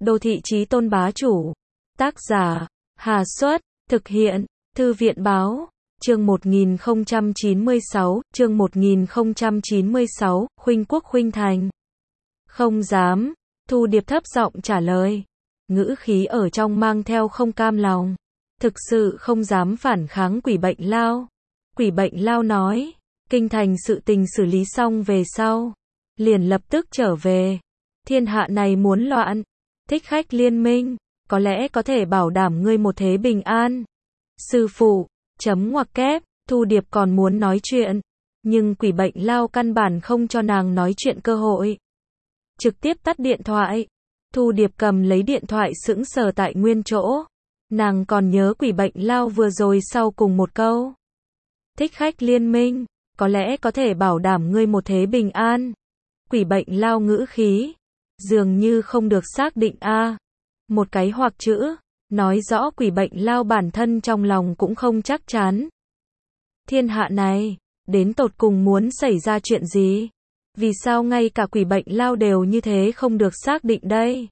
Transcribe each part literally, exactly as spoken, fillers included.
Đô thị chí tôn bá chủ. Tác giả, Hà Xuất, thực hiện, Thư viện Báo. Chương một nghìn không trăm chín mươi sáu, chương một nghìn không trăm chín mươi sáu, Khuynh Quốc Khuynh Thành. Không dám, Thu Điệp thấp giọng trả lời. Ngữ khí ở trong mang theo không cam lòng. Thực sự không dám phản kháng Quỷ Bệnh Lao. Quỷ Bệnh Lao nói, kinh thành sự tình xử lý xong về sau, liền lập tức trở về. Thiên hạ này muốn loạn, thích khách liên minh, có lẽ có thể bảo đảm ngươi một thế bình an. Sư phụ, chấm ngoặc kép, Thu Điệp còn muốn nói chuyện, nhưng Quỷ Bệnh Lao căn bản không cho nàng nói chuyện cơ hội. Trực tiếp tắt điện thoại. Thu Điệp cầm lấy điện thoại sững sờ tại nguyên chỗ. Nàng còn nhớ Quỷ Bệnh Lao vừa rồi sau cùng một câu. Thích khách liên minh, có lẽ có thể bảo đảm ngươi một thế bình an. Quỷ Bệnh Lao ngữ khí, dường như không được xác định a. À. Một cái hoặc chữ, nói rõ Quỷ Bệnh Lao bản thân trong lòng cũng không chắc chắn. Thiên hạ này, đến tột cùng muốn xảy ra chuyện gì? Vì sao ngay cả Quỷ Bệnh Lao đều như thế không được xác định đây?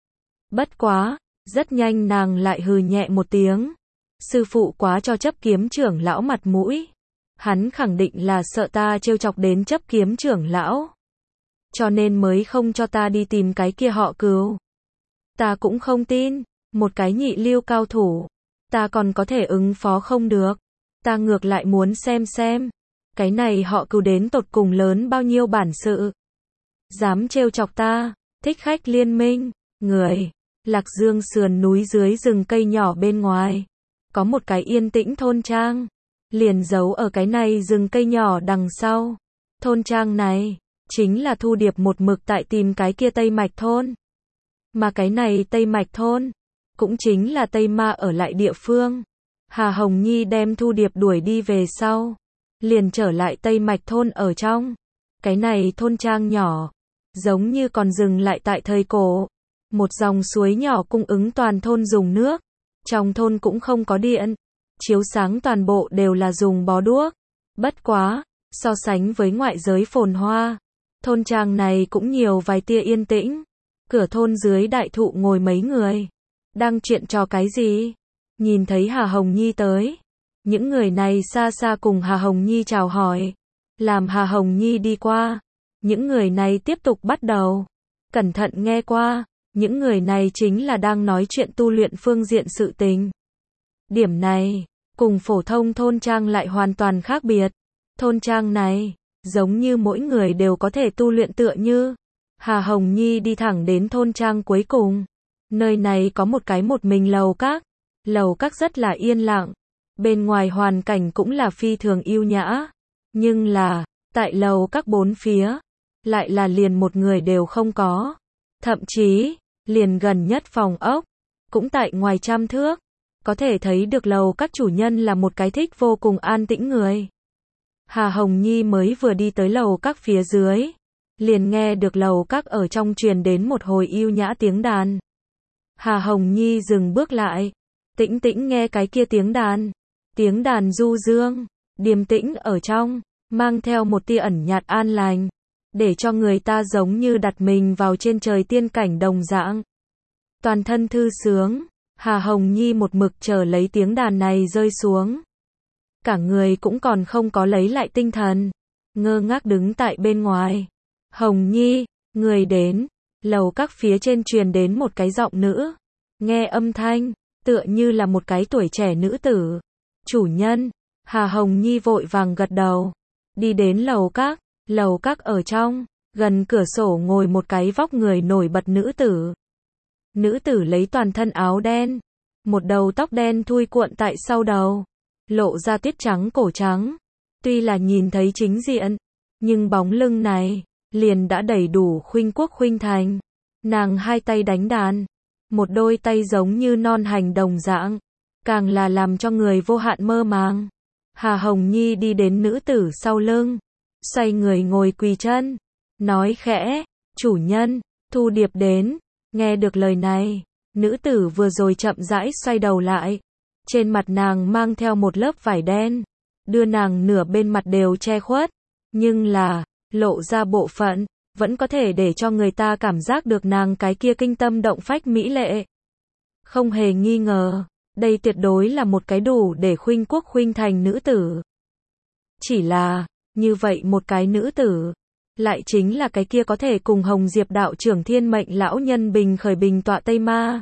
Bất quá, rất nhanh nàng lại hừ nhẹ một tiếng. Sư phụ quá cho chấp kiếm trưởng lão mặt mũi. Hắn khẳng định là sợ ta trêu chọc đến chấp kiếm trưởng lão. Cho nên mới không cho ta đi tìm cái kia họ Cừu. Ta cũng không tin, một cái nhị lưu cao thủ, ta còn có thể ứng phó không được. Ta ngược lại muốn xem xem, cái này họ Cừu đến tột cùng lớn bao nhiêu bản sự. Dám trêu chọc ta, thích khách liên minh, người. Lạc Dương sườn núi dưới rừng cây nhỏ bên ngoài, có một cái yên tĩnh thôn trang, liền giấu ở cái này rừng cây nhỏ đằng sau. Thôn trang này, chính là Thu Điệp một mực tại tìm cái kia Tây Mạch thôn. Mà cái này Tây Mạch thôn, cũng chính là Tây Ma ở lại địa phương. Hà Hồng Nhi đem Thu Điệp đuổi đi về sau, liền trở lại Tây Mạch thôn ở trong. Cái này thôn trang nhỏ, giống như còn dừng lại tại thời cổ. Một dòng suối nhỏ cung ứng toàn thôn dùng nước. Trong thôn cũng không có điện. Chiếu sáng toàn bộ đều là dùng bó đuốc. Bất quá, so sánh với ngoại giới phồn hoa, thôn trang này cũng nhiều vài tia yên tĩnh. Cửa thôn dưới đại thụ ngồi mấy người. Đang chuyện trò cái gì? Nhìn thấy Hà Hồng Nhi tới. Những người này xa xa cùng Hà Hồng Nhi chào hỏi. Làm Hà Hồng Nhi đi qua. Những người này tiếp tục bắt đầu. Cẩn thận nghe qua. Những người này chính là đang nói chuyện tu luyện phương diện sự tình. Điểm này, cùng phổ thông thôn trang lại hoàn toàn khác biệt. Thôn trang này, giống như mỗi người đều có thể tu luyện tựa như. Hà Hồng Nhi đi thẳng đến thôn trang cuối cùng. Nơi này có một cái một mình lầu các. Lầu các rất là yên lặng. Bên ngoài hoàn cảnh cũng là phi thường yêu nhã. Nhưng là, tại lầu các bốn phía, lại là liền một người đều không có. Thậm chí, liền gần nhất phòng ốc, cũng tại ngoài trăm thước, có thể thấy được lầu các chủ nhân là một cái thích vô cùng an tĩnh người. Hà Hồng Nhi mới vừa đi tới lầu các phía dưới, liền nghe được lầu các ở trong truyền đến một hồi yêu nhã tiếng đàn. Hà Hồng Nhi dừng bước lại, tĩnh tĩnh nghe cái kia tiếng đàn, tiếng đàn du dương, điềm tĩnh ở trong, mang theo một tia ẩn nhạt an lành. Để cho người ta giống như đặt mình vào trên trời tiên cảnh đồng dạng. Toàn thân thư sướng, Hà Hồng Nhi một mực chờ lấy tiếng đàn này rơi xuống. Cả người cũng còn không có lấy lại tinh thần, ngơ ngác đứng tại bên ngoài. Hồng Nhi, người đến, lầu các phía trên truyền đến một cái giọng nữ. Nghe âm thanh, tựa như là một cái tuổi trẻ nữ tử. Chủ nhân, Hà Hồng Nhi vội vàng gật đầu. Đi đến lầu các. Lầu các ở trong, gần cửa sổ ngồi một cái vóc người nổi bật nữ tử. Nữ tử lấy toàn thân áo đen, một đầu tóc đen thui cuộn tại sau đầu, lộ ra tuyết trắng cổ trắng. Tuy là nhìn thấy chính diện, nhưng bóng lưng này, liền đã đầy đủ khuynh quốc khuynh thành. Nàng hai tay đánh đàn, một đôi tay giống như non hành đồng dạng, càng là làm cho người vô hạn mơ màng. Hà Hồng Nhi đi đến nữ tử sau lưng. Xoay người ngồi quỳ chân, nói khẽ, chủ nhân, Thu Điệp đến. Nghe được lời này, nữ tử vừa rồi chậm rãi xoay đầu lại. Trên mặt nàng mang theo một lớp vải đen, đưa nàng nửa bên mặt đều che khuất. Nhưng là, lộ ra bộ phận, vẫn có thể để cho người ta cảm giác được nàng cái kia kinh tâm động phách mỹ lệ. Không hề nghi ngờ, đây tuyệt đối là một cái đủ để khuynh quốc khuynh thành nữ tử. Chỉ là, như vậy một cái nữ tử, lại chính là cái kia có thể cùng Hồng Diệp đạo trưởng thiên mệnh lão nhân bình khởi bình tọa Tây Ma.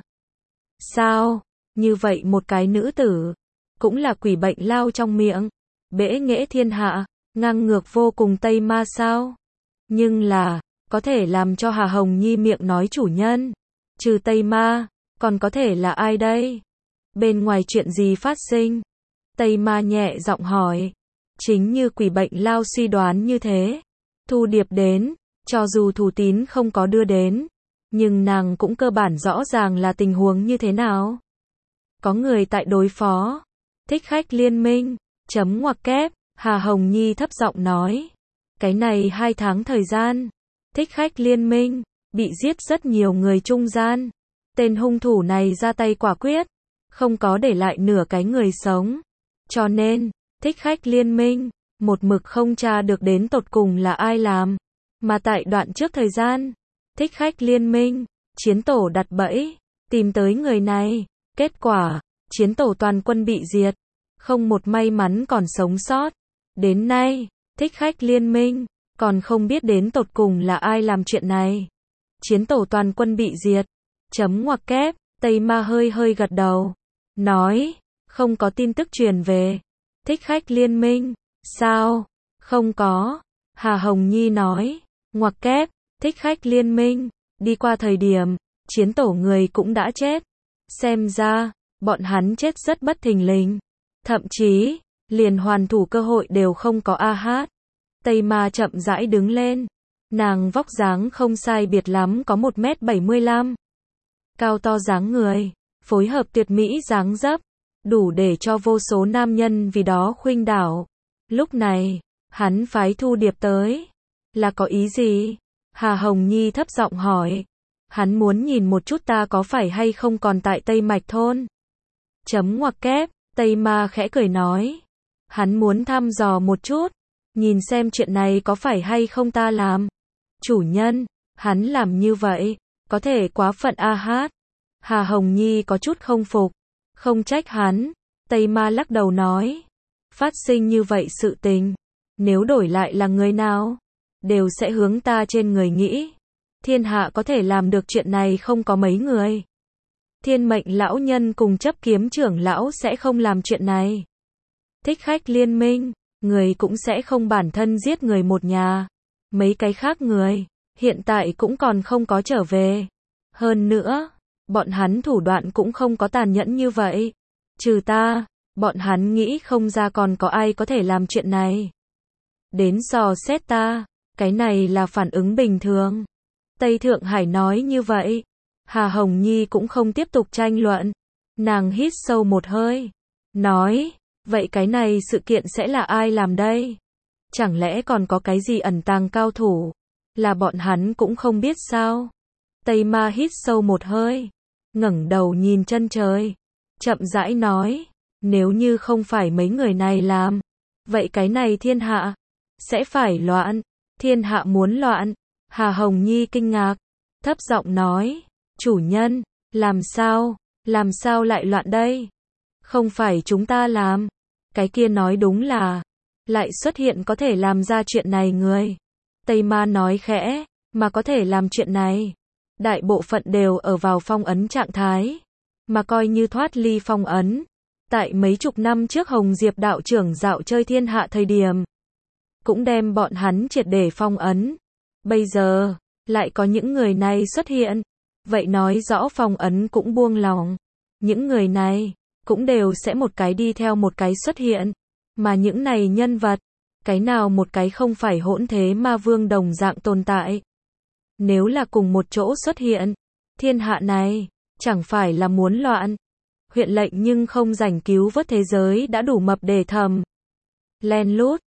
Sao, như vậy một cái nữ tử, cũng là quỷ bệnh lao trong miệng, bẽ nghễ thiên hạ, ngang ngược vô cùng Tây Ma sao? Nhưng là, có thể làm cho Hà Hồng Nhi miệng nói chủ nhân, trừ Tây Ma, còn có thể là ai đây? Bên ngoài chuyện gì phát sinh? Tây Ma nhẹ giọng hỏi. Chính như quỷ bệnh lao suy đoán như thế. Thu Điệp đến, cho dù Thủ Tín không có đưa đến, nhưng nàng cũng cơ bản rõ ràng là tình huống như thế nào. Có người tại đối phó. Thích Khách liên minh, chấm ngoặc kép, Hà Hồng Nhi thấp giọng nói. Cái này hai tháng thời gian, Thích Khách liên minh, bị giết rất nhiều người trung gian. Tên hung thủ này ra tay quả quyết, không có để lại nửa cái người sống. Cho nên, Thích Khách liên minh, một mực không tra được đến tột cùng là ai làm. Mà tại đoạn trước thời gian, Thích Khách liên minh, chiến tổ đặt bẫy, tìm tới người này. Kết quả, chiến tổ toàn quân bị diệt, không một may mắn còn sống sót. Đến nay, Thích Khách liên minh, còn không biết đến tột cùng là ai làm chuyện này. Chiến tổ toàn quân bị diệt. Chấm ngoặc kép, Tây Ma hơi hơi gật đầu. Nói, không có tin tức truyền về. Thích Khách liên minh, sao? Không có. Hà Hồng Nhi nói, ngoặc kép, Thích Khách liên minh, đi qua thời điểm, chiến tổ người cũng đã chết. Xem ra, bọn hắn chết rất bất thình lình. Thậm chí, liền hoàn thủ cơ hội đều không có a hát. Tây Ma chậm rãi đứng lên. Nàng vóc dáng không sai biệt lắm có một mét bảy mươi lăm. Cao to dáng người, phối hợp tuyệt mỹ dáng dấp, đủ để cho vô số nam nhân vì đó khuynh đảo. Lúc này, hắn phái Thu Điệp tới. Là có ý gì? Hà Hồng Nhi thấp giọng hỏi. Hắn muốn nhìn một chút ta có phải hay không còn tại Tây Mạch Thôn. Chấm ngoặc kép, Tây Ma khẽ cười nói. Hắn muốn thăm dò một chút, nhìn xem chuyện này có phải hay không ta làm. Chủ nhân, hắn làm như vậy, có thể quá phận a hát. Hà Hồng Nhi có chút không phục. Không trách hắn. Tây Ma lắc đầu nói. Phát sinh như vậy sự tình, nếu đổi lại là người nào, đều sẽ hướng ta trên người nghĩ. Thiên hạ có thể làm được chuyện này không có mấy người. Thiên mệnh lão nhân cùng chấp kiếm trưởng lão sẽ không làm chuyện này. Thích Khách liên minh, người cũng sẽ không bản thân giết người một nhà. Mấy cái khác người, hiện tại cũng còn không có trở về. Hơn nữa, bọn hắn thủ đoạn cũng không có tàn nhẫn như vậy. Trừ ta, bọn hắn nghĩ không ra còn có ai có thể làm chuyện này. Đến dò xét ta, cái này là phản ứng bình thường. Tây Thượng Hải nói như vậy. Hà Hồng Nhi cũng không tiếp tục tranh luận. Nàng hít sâu một hơi. Nói, vậy cái này sự kiện sẽ là ai làm đây? Chẳng lẽ còn có cái gì ẩn tàng cao thủ? Là bọn hắn cũng không biết sao? Tây Ma hít sâu một hơi. Ngẩng đầu nhìn chân trời. Chậm rãi nói. Nếu như không phải mấy người này làm, vậy cái này thiên hạ sẽ phải loạn. Thiên hạ muốn loạn. Hà Hồng Nhi kinh ngạc, thấp giọng nói. Chủ nhân, làm sao? Làm sao lại loạn đây? Không phải chúng ta làm. Cái kia nói đúng là lại xuất hiện có thể làm ra chuyện này người. Tây Ma nói khẽ, mà có thể làm chuyện này. Đại bộ phận đều ở vào phong ấn trạng thái. Mà coi như thoát ly phong ấn. Tại mấy chục năm trước Hồng Diệp đạo trưởng dạo chơi thiên hạ thời điểm, cũng đem bọn hắn triệt để phong ấn. Bây giờ, lại có những người này xuất hiện. Vậy nói rõ phong ấn cũng buông lòng. Những người này, cũng đều sẽ một cái đi theo một cái xuất hiện. Mà những này nhân vật, cái nào một cái không phải hỗn thế ma vương đồng dạng tồn tại. Nếu là cùng một chỗ xuất hiện, thiên hạ này, chẳng phải là muốn loạn. Huyện lệnh nhưng không rảnh cứu vớt thế giới đã đủ mập để thầm. Len lút,